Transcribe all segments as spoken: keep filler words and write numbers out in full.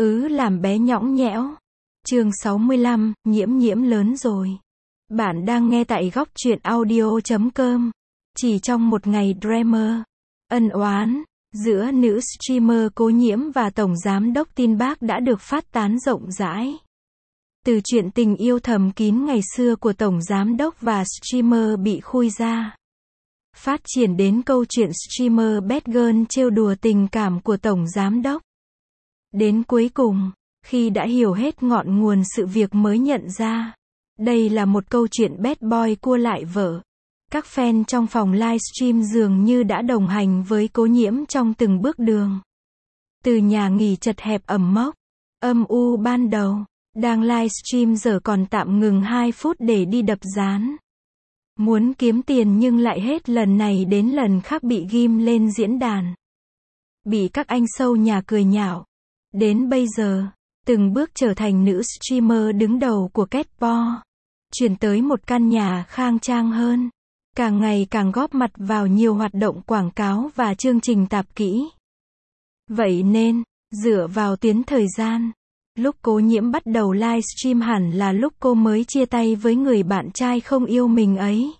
ứ làm bé nhõng nhẽo. Chương sáu mươi lăm, nhiễm nhiễm lớn rồi. Bạn đang nghe tại góc truyện audio chấm com. Chỉ trong một ngày drama, ân oán giữa nữ streamer Cố Nhiễm và tổng giám đốc Tin Bác đã được phát tán rộng rãi. Từ chuyện tình yêu thầm kín ngày xưa của tổng giám đốc và streamer bị khui ra, phát triển đến câu chuyện streamer Bad Girl trêu đùa tình cảm của tổng giám đốc. Đến cuối cùng, khi đã hiểu hết ngọn nguồn sự việc mới nhận ra, đây là một câu chuyện bad boy cua lại vợ. Các fan trong phòng livestream dường như đã đồng hành với Cố Nhiễm trong từng bước đường. Từ nhà nghỉ chật hẹp ẩm mốc, âm u ban đầu, đang livestream giờ còn tạm ngừng hai phút để đi đập dán. Muốn kiếm tiền nhưng lại hết lần này đến lần khác bị ghim lên diễn đàn. Bị các anh sâu nhà cười nhạo. Đến bây giờ, từng bước trở thành nữ streamer đứng đầu của Catpo. Chuyển tới một căn nhà khang trang hơn. Càng ngày càng góp mặt vào nhiều hoạt động quảng cáo và chương trình tạp kỹ. Vậy nên, dựa vào tuyến thời gian, lúc Cố Nhiễm bắt đầu livestream hẳn là lúc cô mới chia tay với người bạn trai không yêu mình ấy.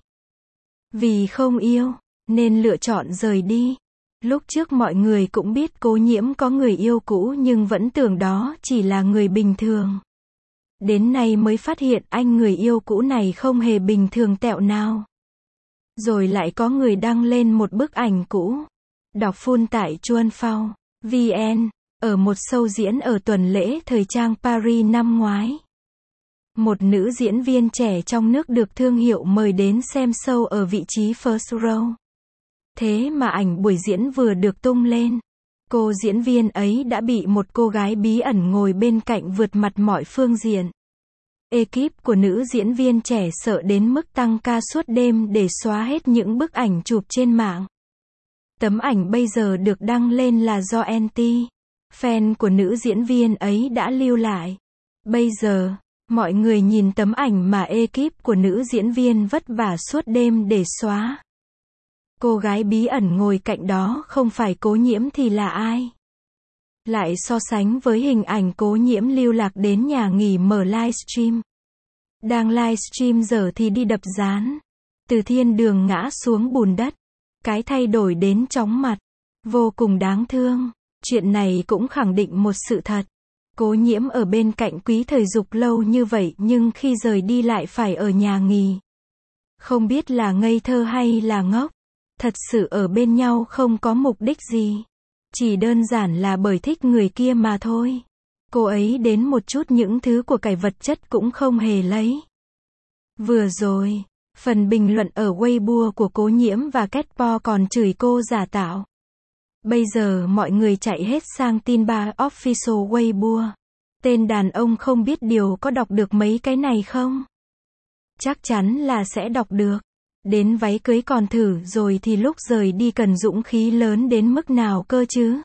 Vì không yêu, nên lựa chọn rời đi. Lúc trước mọi người cũng biết Cố Nhiễm có người yêu cũ nhưng vẫn tưởng đó chỉ là người bình thường. Đến nay mới phát hiện anh người yêu cũ này không hề bình thường tẹo nào. Rồi lại có người đăng lên một bức ảnh cũ. Đọc full tại chuan phao chấm vn, ở một show diễn ở tuần lễ thời trang Paris năm ngoái. Một nữ diễn viên trẻ trong nước được thương hiệu mời đến xem show ở vị trí first row. Thế mà ảnh buổi diễn vừa được tung lên, cô diễn viên ấy đã bị một cô gái bí ẩn ngồi bên cạnh vượt mặt mọi phương diện. Ekip của nữ diễn viên trẻ sợ đến mức tăng ca suốt đêm để xóa hết những bức ảnh chụp trên mạng. Tấm ảnh bây giờ được đăng lên là do anti fan của nữ diễn viên ấy đã lưu lại. Bây giờ, mọi người nhìn tấm ảnh mà ekip của nữ diễn viên vất vả suốt đêm để xóa. Cô gái bí ẩn ngồi cạnh đó không phải Cố Nhiễm thì là ai? Lại so sánh với hình ảnh Cố Nhiễm lưu lạc đến nhà nghỉ mở livestream. Đang livestream giờ thì đi đập dán. Từ thiên đường ngã xuống bùn đất. Cái thay đổi đến chóng mặt. Vô cùng đáng thương. Chuyện này cũng khẳng định một sự thật. Cố Nhiễm ở bên cạnh Quý Thời Dục lâu như vậy nhưng khi rời đi lại phải ở nhà nghỉ. Không biết là ngây thơ hay là ngốc. Thật sự ở bên nhau không có mục đích gì. Chỉ đơn giản là bởi thích người kia mà thôi. Cô ấy đến một chút những thứ của cải vật chất cũng không hề lấy. Vừa rồi, phần bình luận ở Weibo của Cố Nhiễm và Catpo còn chửi cô giả tạo. Bây giờ mọi người chạy hết sang Tin Bác Official Weibo. Tên đàn ông không biết điều có đọc được mấy cái này không? Chắc chắn là sẽ đọc được. Đến váy cưới còn thử rồi thì lúc rời đi cần dũng khí lớn đến mức nào cơ chứ?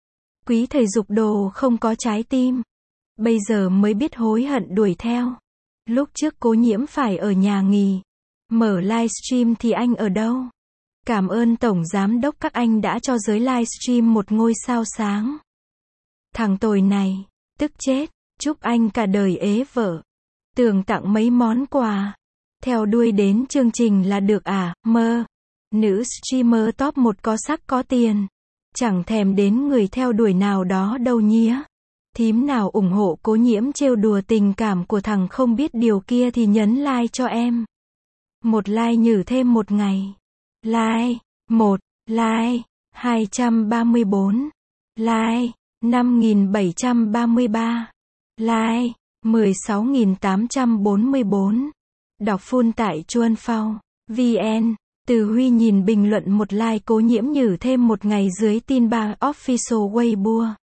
Quý Thời Dục đồ không có trái tim. Bây giờ mới biết hối hận đuổi theo. Lúc trước Cố Nhiễm phải ở nhà nghỉ. Mở livestream thì anh ở đâu? Cảm ơn tổng giám đốc các anh đã cho giới livestream một ngôi sao sáng. Thằng tồi này, tức chết, chúc anh cả đời ế vợ. Tưởng tặng mấy món quà. Theo đuôi đến chương trình là được à, mơ. Nữ streamer top một có sắc có tiền. Chẳng thèm đến người theo đuổi nào đó đâu nhía. Thím nào ủng hộ Cố Nhiễm trêu đùa tình cảm của thằng không biết điều kia thì nhấn like cho em. Một like nhử thêm một ngày. Like, một, like, hai trăm ba mươi bốn. Like, năm nghìn bảy trăm ba mươi ba. Like, mười sáu nghìn tám trăm bốn mươi bốn. Đọc full tại chuan phao chấm vn. Từ Huy nhìn bình luận một like Cố Nhiễm nhử thêm một ngày dưới Tin Bác Official Weibo.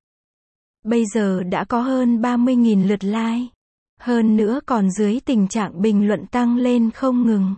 Bây giờ đã có hơn ba mươi nghìn lượt like. Hơn nữa còn dưới tình trạng bình luận tăng lên không ngừng.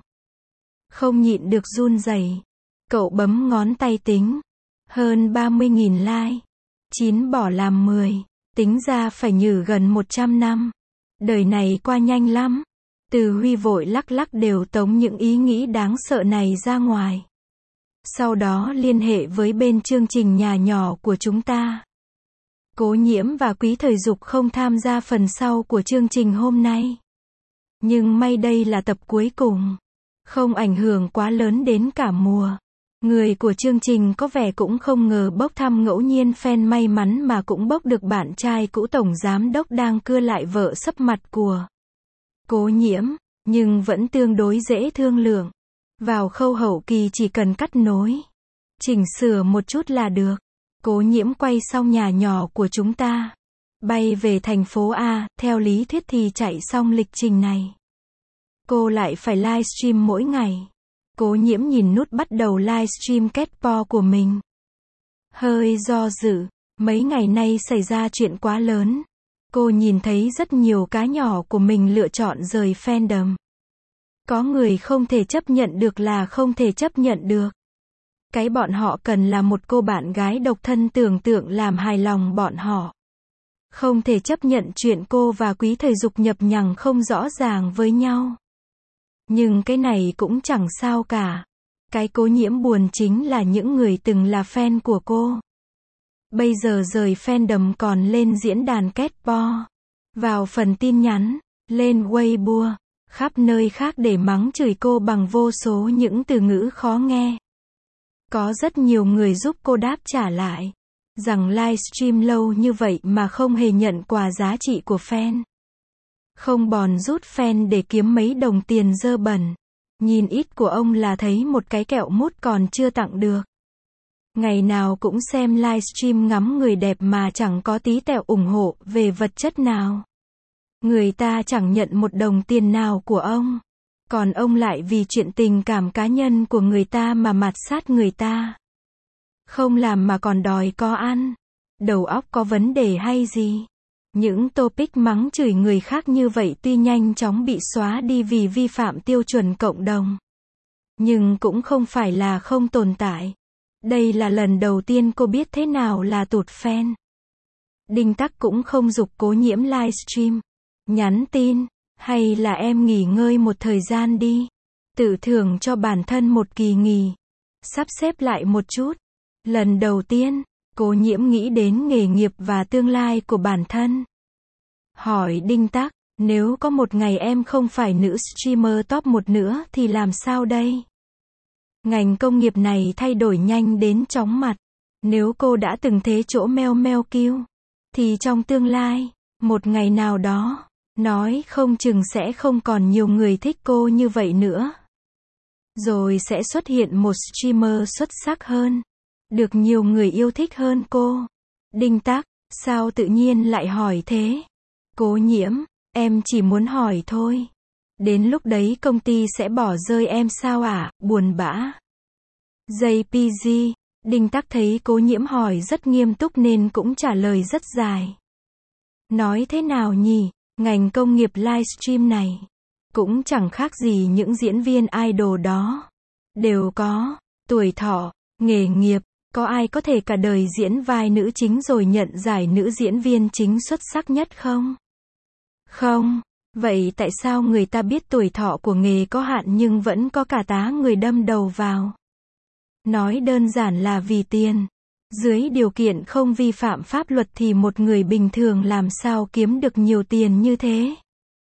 Không nhịn được run rẩy. Cậu bấm ngón tay tính. Hơn ba mươi nghìn like. chín bỏ làm mười. Tính ra phải nhử gần một trăm năm. Đời này qua nhanh lắm. Từ Huy vội lắc lắc đều tống những ý nghĩ đáng sợ này ra ngoài. Sau đó liên hệ với bên chương trình nhà nhỏ của chúng ta. Cố Nhiễm và Quý Thời Dục không tham gia phần sau của chương trình hôm nay. Nhưng may đây là tập cuối cùng. Không ảnh hưởng quá lớn đến cả mùa. Người của chương trình có vẻ cũng không ngờ bốc thăm ngẫu nhiên fan may mắn mà cũng bốc được bạn trai cũ tổng giám đốc đang cưa lại vợ sấp mặt của Cố Nhiễm, nhưng vẫn tương đối dễ thương lượng. Vào khâu hậu kỳ chỉ cần cắt nối, chỉnh sửa một chút là được. Cố Nhiễm quay xong nhà nhỏ của chúng ta, bay về thành phố A, theo lý thuyết thì chạy xong lịch trình này, cô lại phải livestream mỗi ngày. Cố Nhiễm nhìn nút bắt đầu livestream Catpo của mình. Hơi do dự, mấy ngày nay xảy ra chuyện quá lớn. Cô nhìn thấy rất nhiều cá nhỏ của mình lựa chọn rời fandom. Có người không thể chấp nhận được là không thể chấp nhận được. Cái bọn họ cần là một cô bạn gái độc thân tưởng tượng làm hài lòng bọn họ. Không thể chấp nhận chuyện cô và Quý Thời Dục nhập nhằng không rõ ràng với nhau. Nhưng cái này cũng chẳng sao cả. Cái Cố Nhiễm buồn chính là những người từng là fan của cô. Bây giờ rời fandom còn lên diễn đàn Catpo, vào phần tin nhắn, lên Weibo, khắp nơi khác để mắng chửi cô bằng vô số những từ ngữ khó nghe. Có rất nhiều người giúp cô đáp trả lại, rằng livestream lâu như vậy mà không hề nhận quà giá trị của fan. Không bòn rút fan để kiếm mấy đồng tiền dơ bẩn. Nhìn ít của ông là thấy một cái kẹo mút còn chưa tặng được. Ngày nào cũng xem livestream ngắm người đẹp mà chẳng có tí tẹo ủng hộ về vật chất nào. Người ta chẳng nhận một đồng tiền nào của ông. Còn ông lại vì chuyện tình cảm cá nhân của người ta mà mạt sát người ta. Không làm mà còn đòi có ăn. Đầu óc có vấn đề hay gì? Những topic mắng chửi người khác như vậy tuy nhanh chóng bị xóa đi vì vi phạm tiêu chuẩn cộng đồng, nhưng cũng không phải là không tồn tại. Đây là lần đầu tiên cô biết thế nào là tụt fan. Đinh Tắc cũng không giục Cố Nhiễm livestream, nhắn tin, hay là em nghỉ ngơi một thời gian đi. Tự thưởng cho bản thân một kỳ nghỉ. Sắp xếp lại một chút. Lần đầu tiên, Cố Nhiễm nghĩ đến nghề nghiệp và tương lai của bản thân. Hỏi Đinh Tắc, nếu có một ngày em không phải nữ streamer top một nữa thì làm sao đây? Ngành công nghiệp này thay đổi nhanh đến chóng mặt. Nếu cô đã từng thế chỗ meo meo kêu, thì trong tương lai, một ngày nào đó, nói không chừng sẽ không còn nhiều người thích cô như vậy nữa. Rồi sẽ xuất hiện một streamer xuất sắc hơn, được nhiều người yêu thích hơn cô. Đinh Tắc, sao tự nhiên lại hỏi thế? Cố Nhiễm, em chỉ muốn hỏi thôi. Đến lúc đấy công ty sẽ bỏ rơi em sao à, buồn bã. gi pê giê, Đinh Tắc thấy Cố Nhiễm hỏi rất nghiêm túc nên cũng trả lời rất dài. Nói thế nào nhỉ, ngành công nghiệp livestream này cũng chẳng khác gì những diễn viên idol đó. Đều có tuổi thọ, nghề nghiệp, có ai có thể cả đời diễn vai nữ chính rồi nhận giải nữ diễn viên chính xuất sắc nhất không? Không. Vậy tại sao người ta biết tuổi thọ của nghề có hạn nhưng vẫn có cả tá người đâm đầu vào? Nói đơn giản là vì tiền. Dưới điều kiện không vi phạm pháp luật thì một người bình thường làm sao kiếm được nhiều tiền như thế?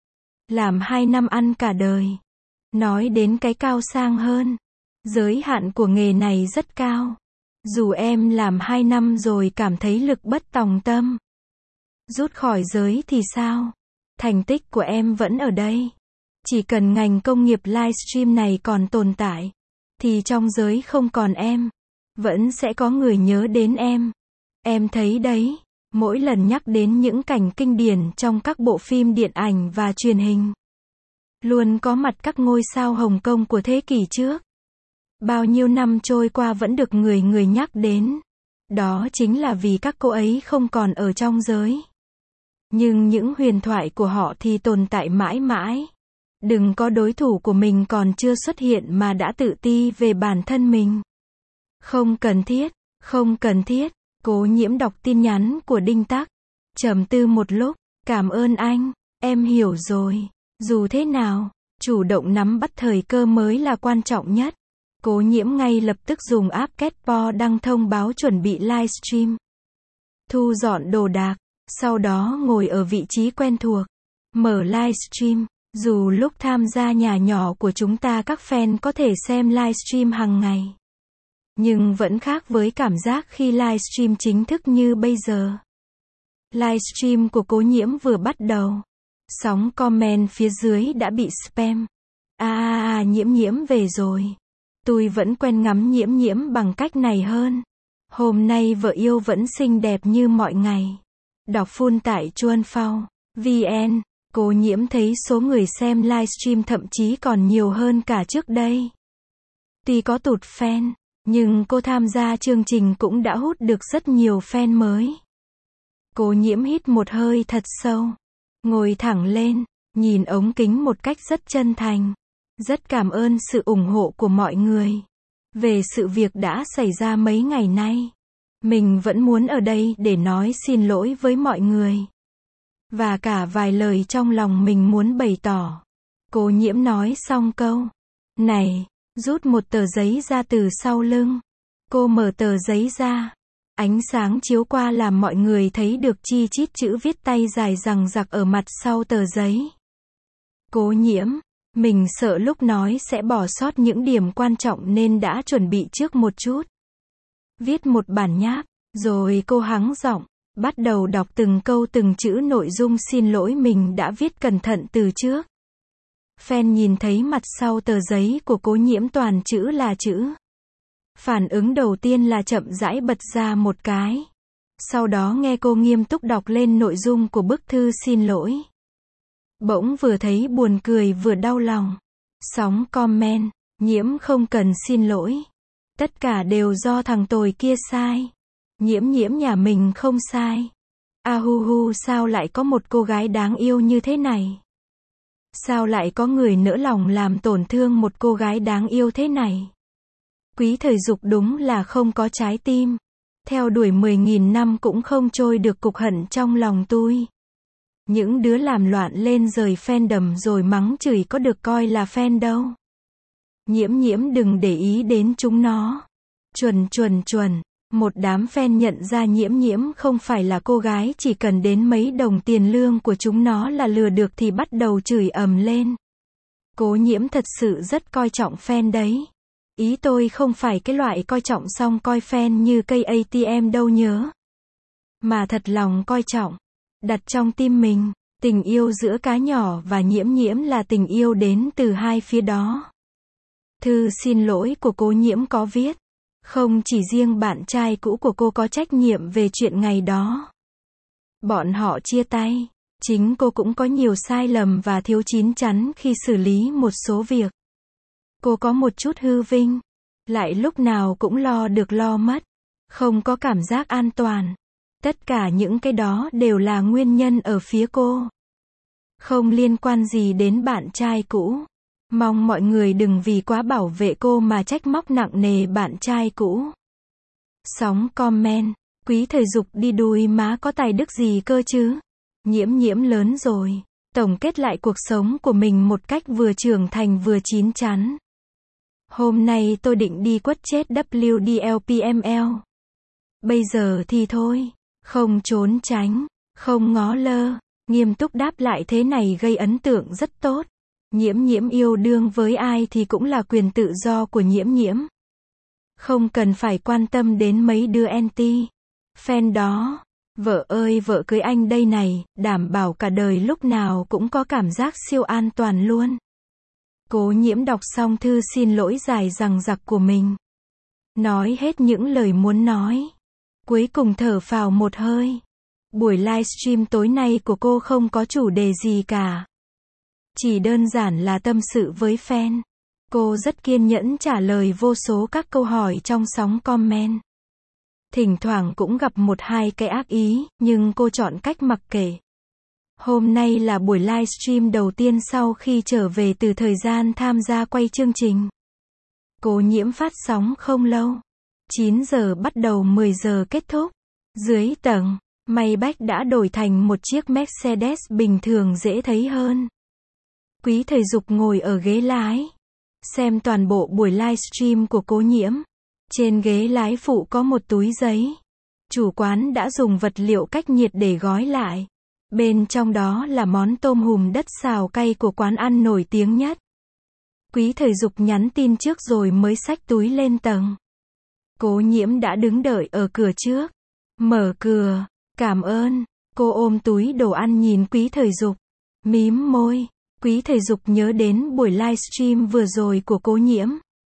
Làm hai năm ăn cả đời. Nói đến cái cao sang hơn, giới hạn của nghề này rất cao. Dù em làm hai năm rồi cảm thấy lực bất tòng tâm, rút khỏi giới thì sao? Thành tích của em vẫn ở đây. Chỉ cần ngành công nghiệp livestream này còn tồn tại, thì trong giới không còn em, vẫn sẽ có người nhớ đến em. Em thấy đấy, mỗi lần nhắc đến những cảnh kinh điển trong các bộ phim điện ảnh và truyền hình, luôn có mặt các ngôi sao Hồng Kông của thế kỷ trước. Bao nhiêu năm trôi qua vẫn được người người nhắc đến. Đó chính là vì các cô ấy không còn ở trong giới. Nhưng những huyền thoại của họ thì tồn tại mãi mãi. Đừng có đối thủ của mình còn chưa xuất hiện mà đã tự ti về bản thân mình. Không cần thiết, không cần thiết. Cố Nhiễm đọc tin nhắn của Đinh Tắc, trầm tư một lúc, cảm ơn anh, em hiểu rồi. Dù thế nào, chủ động nắm bắt thời cơ mới là quan trọng nhất. Cố Nhiễm ngay lập tức dùng app Catpo đăng thông báo chuẩn bị livestream. thu dọn đồ đạc, sau đó ngồi ở vị trí quen thuộc, mở livestream. Dù lúc tham gia nhà nhỏ của chúng ta các fan có thể xem livestream hàng ngày, nhưng vẫn khác với cảm giác khi livestream chính thức như bây giờ. Livestream của Cố Nhiễm vừa bắt đầu, sóng comment phía dưới đã bị spam. À, à, à Nhiễm Nhiễm về rồi. Tôi vẫn quen ngắm Nhiễm Nhiễm bằng cách này hơn. Hôm nay vợ yêu vẫn xinh đẹp như mọi ngày. Đọc full tại chuan phao chấm vn. Cố Nhiễm thấy số người xem livestream thậm chí còn nhiều hơn cả trước đây. Tuy có tụt fan, nhưng cô tham gia chương trình cũng đã hút được rất nhiều fan mới. Cố Nhiễm hít một hơi thật sâu, ngồi thẳng lên, nhìn ống kính một cách rất chân thành. Rất cảm ơn sự ủng hộ của mọi người. Về sự việc đã xảy ra mấy ngày nay, mình vẫn muốn ở đây để nói xin lỗi với mọi người. Và cả vài lời trong lòng mình muốn bày tỏ. Cố Nhiễm nói xong câu này, rút một tờ giấy ra từ sau lưng. Cô mở tờ giấy ra. Ánh sáng chiếu qua làm mọi người thấy được chi chít chữ viết tay dài dằng dặc ở mặt sau tờ giấy. Cố Nhiễm, mình sợ lúc nói sẽ bỏ sót những điểm quan trọng nên đã chuẩn bị trước một chút. Viết một bản nháp, rồi cô hắng giọng, bắt đầu đọc từng câu từng chữ nội dung xin lỗi mình đã viết cẩn thận từ trước. Fan nhìn thấy mặt sau tờ giấy của Cố Nhiễm toàn chữ là chữ. Phản ứng đầu tiên là chậm rãi bật ra một cái. Sau đó nghe cô nghiêm túc đọc lên nội dung của bức thư xin lỗi. Bỗng vừa thấy buồn cười vừa đau lòng. Sóng comment, Nhiễm không cần xin lỗi. Tất cả đều do thằng tồi kia sai. Nhiễm Nhiễm nhà mình không sai. A hu hu sao lại có một cô gái đáng yêu như thế này? Sao lại có người nỡ lòng làm tổn thương một cô gái đáng yêu thế này? Quý Thời Dục đúng là không có trái tim. Theo đuổi mười nghìn năm cũng không trôi được cục hận trong lòng tôi. Những đứa làm loạn lên rời fandom rồi mắng chửi có được coi là fan đâu. Nhiễm Nhiễm đừng để ý đến chúng nó. Chuẩn chuẩn chuẩn. Một đám fan nhận ra Nhiễm Nhiễm không phải là cô gái chỉ cần đến mấy đồng tiền lương của chúng nó là lừa được thì bắt đầu chửi ầm lên. Cố Nhiễm thật sự rất coi trọng fan đấy. Ý tôi không phải cái loại coi trọng xong coi fan như cây a tê em đâu nhớ. Mà thật lòng coi trọng. Đặt trong tim mình. Tình yêu giữa cá nhỏ và Nhiễm Nhiễm là tình yêu đến từ hai phía đó. Thư xin lỗi của Cố Nhiễm có viết. Không chỉ riêng bạn trai cũ của cô có trách nhiệm về chuyện ngày đó. Bọn họ chia tay. Chính cô cũng có nhiều sai lầm và thiếu chín chắn khi xử lý một số việc. Cô có một chút hư vinh. Lại lúc nào cũng lo được lo mất. Không có cảm giác an toàn. Tất cả những cái đó đều là nguyên nhân ở phía cô. Không liên quan gì đến bạn trai cũ. Mong mọi người đừng vì quá bảo vệ cô mà trách móc nặng nề bạn trai cũ. Sóng comment, Quý Thời Dục đi đùi má có tài đức gì cơ chứ? Nhiễm Nhiễm lớn rồi. Tổng kết lại cuộc sống của mình một cách vừa trưởng thành vừa chín chắn. Hôm nay tôi định đi quất chết W D L P M L. Bây giờ thì thôi. Không trốn tránh, không ngó lơ. Nghiêm túc đáp lại thế này gây ấn tượng rất tốt. Nhiễm Nhiễm yêu đương với ai thì cũng là quyền tự do của Nhiễm Nhiễm. Không cần phải quan tâm đến mấy đứa anti fan đó. Vợ ơi vợ cưới anh đây này, đảm bảo cả đời lúc nào cũng có cảm giác siêu an toàn luôn. Cố Nhiễm đọc xong thư xin lỗi dài dằng dặc của mình. Nói hết những lời muốn nói. Cuối cùng thở phào một hơi. Buổi livestream tối nay của cô không có chủ đề gì cả. Chỉ đơn giản là tâm sự với fan. Cô rất kiên nhẫn trả lời vô số các câu hỏi trong sóng comment. Thỉnh thoảng cũng gặp một hai cái ác ý, nhưng cô chọn cách mặc kệ. Hôm nay là buổi livestream đầu tiên sau khi trở về từ thời gian tham gia quay chương trình. Cố Nhiễm phát sóng không lâu. chín giờ bắt đầu mười giờ kết thúc. Dưới tầng, Maybach đã đổi thành một chiếc Mercedes bình thường dễ thấy hơn. Quý Thời Dục ngồi ở ghế lái. Xem toàn bộ buổi livestream của Cố Nhiễm. Trên ghế lái phụ có một túi giấy. Chủ quán đã dùng vật liệu cách nhiệt để gói lại. Bên trong đó là món tôm hùm đất xào cay của quán ăn nổi tiếng nhất. Quý Thời Dục nhắn tin trước rồi mới xách túi lên tầng. Cố Nhiễm đã đứng đợi ở cửa trước. Mở cửa, cảm ơn. Cô ôm túi đồ ăn nhìn Quý Thời Dục. Mím môi. Quý Thời Dục nhớ đến buổi livestream vừa rồi của Cố Nhiễm.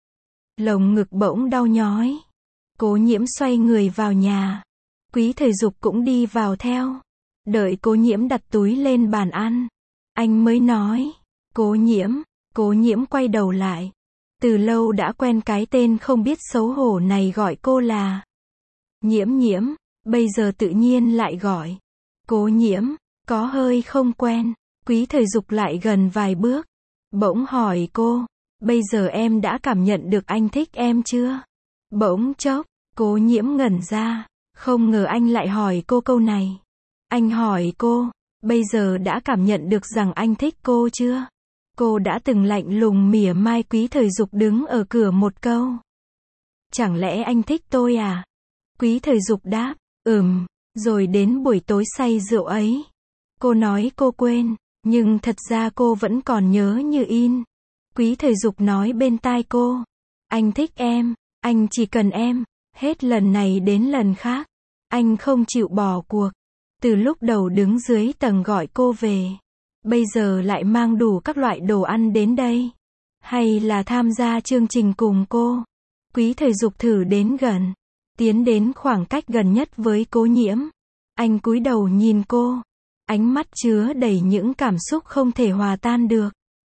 Lồng ngực bỗng đau nhói. Cố Nhiễm xoay người vào nhà. Quý Thời Dục cũng đi vào theo. Đợi Cố Nhiễm đặt túi lên bàn ăn. Anh mới nói. Cố Nhiễm. Cố Nhiễm quay đầu lại. Từ lâu đã quen cái tên không biết xấu hổ này gọi cô là Nhiễm Nhiễm. Bây giờ tự nhiên lại gọi Cố Nhiễm. Có hơi không quen. Quý Thời Dục lại gần vài bước. Bỗng hỏi cô. Bây giờ em đã cảm nhận được anh thích em chưa? Bỗng chốc. Cố Nhiễm ngẩn ra. Không ngờ anh lại hỏi cô câu này. Anh hỏi cô. Bây giờ đã cảm nhận được rằng anh thích cô chưa? Cô đã từng lạnh lùng mỉa mai Quý Thời Dục đứng ở cửa một câu. Chẳng lẽ anh thích tôi à? Quý Thời Dục đáp. Ừm. Rồi đến buổi tối say rượu ấy. Cô nói cô quên. Nhưng thật ra cô vẫn còn nhớ như in. Quý Thời Dục nói bên tai cô. Anh thích em. Anh chỉ cần em. Hết lần này đến lần khác. Anh không chịu bỏ cuộc. Từ lúc đầu đứng dưới tầng gọi cô về. Bây giờ lại mang đủ các loại đồ ăn đến đây. Hay là tham gia chương trình cùng cô. Quý Thời Dục thử đến gần. Tiến đến khoảng cách gần nhất với Cố Nhiễm. Anh cúi đầu nhìn cô. Ánh mắt chứa đầy những cảm xúc không thể hòa tan được.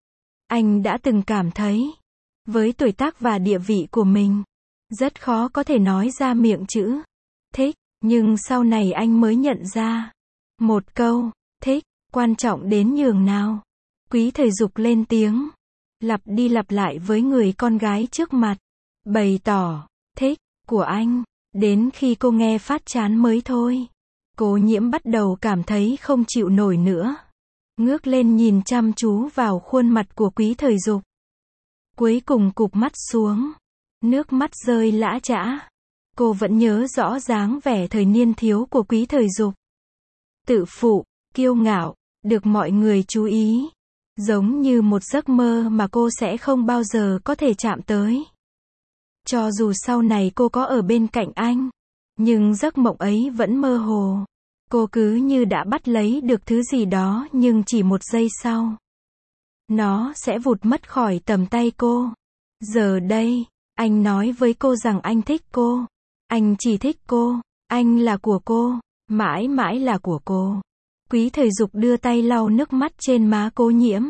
Anh đã từng cảm thấy. Với tuổi tác và địa vị của mình. Rất khó có thể nói ra miệng chữ. Thích. Nhưng sau này anh mới nhận ra. Một câu. Thích. Quan trọng đến nhường nào. Quý Thời Dục lên tiếng. Lặp đi lặp lại với người con gái trước mặt. Bày tỏ. Thích. Của anh. Đến khi cô nghe phát chán mới thôi. Cố Nhiễm bắt đầu cảm thấy không chịu nổi nữa. Ngước lên nhìn chăm chú vào khuôn mặt của Quý Thời Dục. Cuối cùng cụp mắt xuống. Nước mắt rơi lã chã. Cô vẫn nhớ rõ dáng vẻ thời niên thiếu của Quý Thời Dục. Tự phụ, kiêu ngạo, được mọi người chú ý. Giống như một giấc mơ mà cô sẽ không bao giờ có thể chạm tới. Cho dù sau này cô có ở bên cạnh anh. Nhưng giấc mộng ấy vẫn mơ hồ. Cô cứ như đã bắt lấy được thứ gì đó nhưng chỉ một giây sau. Nó sẽ vụt mất khỏi tầm tay cô. Giờ đây, anh nói với cô rằng anh thích cô. Anh chỉ thích cô. Anh là của cô. Mãi mãi là của cô. Quý Thời Dục đưa tay lau nước mắt trên má Cố Nhiễm.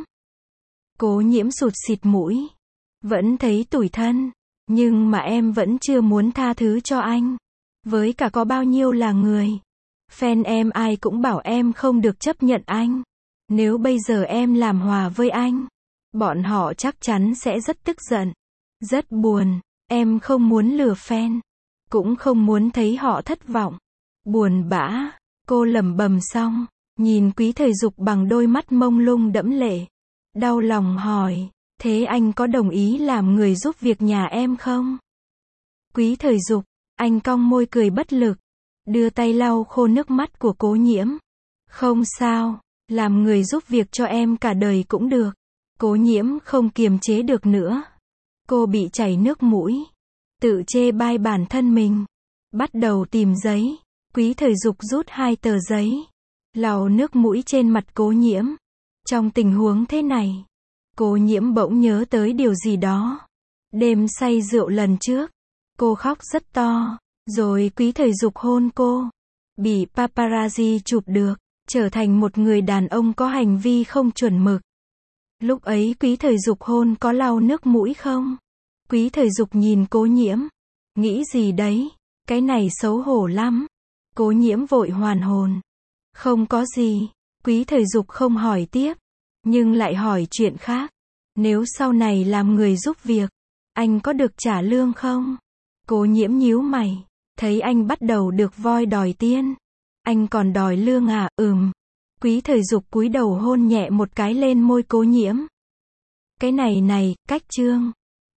Cố Nhiễm sụt xịt mũi. Vẫn thấy tủi thân. Nhưng mà em vẫn chưa muốn tha thứ cho anh. Với cả có bao nhiêu là người. Fan em ai cũng bảo em không được chấp nhận anh. Nếu bây giờ em làm hòa với anh. Bọn họ chắc chắn sẽ rất tức giận. Rất buồn. Em không muốn lừa fan. Cũng không muốn thấy họ thất vọng. Buồn bã. Cô lẩm bẩm xong. Nhìn Quý Thời Dục bằng đôi mắt mông lung đẫm lệ. Đau lòng hỏi. Thế anh có đồng ý làm người giúp việc nhà em không? Quý Thời Dục. Anh cong môi cười bất lực. Đưa tay lau khô nước mắt của Cố Nhiễm. Không sao. Làm người giúp việc cho em cả đời cũng được. Cố Nhiễm không kiềm chế được nữa. Cô bị chảy nước mũi. Tự chê bai bản thân mình. Bắt đầu tìm giấy. Quý Thời Dục rút hai tờ giấy. Lau nước mũi trên mặt Cố Nhiễm. Trong tình huống thế này. Cố Nhiễm bỗng nhớ tới điều gì đó. Đêm say rượu lần trước. Cô khóc rất to. Rồi Quý Thời Dục hôn cô. Bị paparazzi chụp được. Trở thành một người đàn ông có hành vi không chuẩn mực. Lúc ấy Quý Thời Dục hôn có lau nước mũi không? Quý Thời Dục nhìn Cố Nhiễm. Nghĩ gì đấy? Cái này xấu hổ lắm. Cố Nhiễm vội hoàn hồn. Không có gì. Quý Thời Dục không hỏi tiếp. Nhưng lại hỏi chuyện khác. Nếu sau này làm người giúp việc. Anh có được trả lương không? Cố Nhiễm nhíu mày. Thấy anh bắt đầu được voi đòi tiền. Anh còn đòi lương à? Ừm. Quý Thời Dục cúi đầu hôn nhẹ một cái lên môi Cố Nhiễm. Cái này này, cách trương.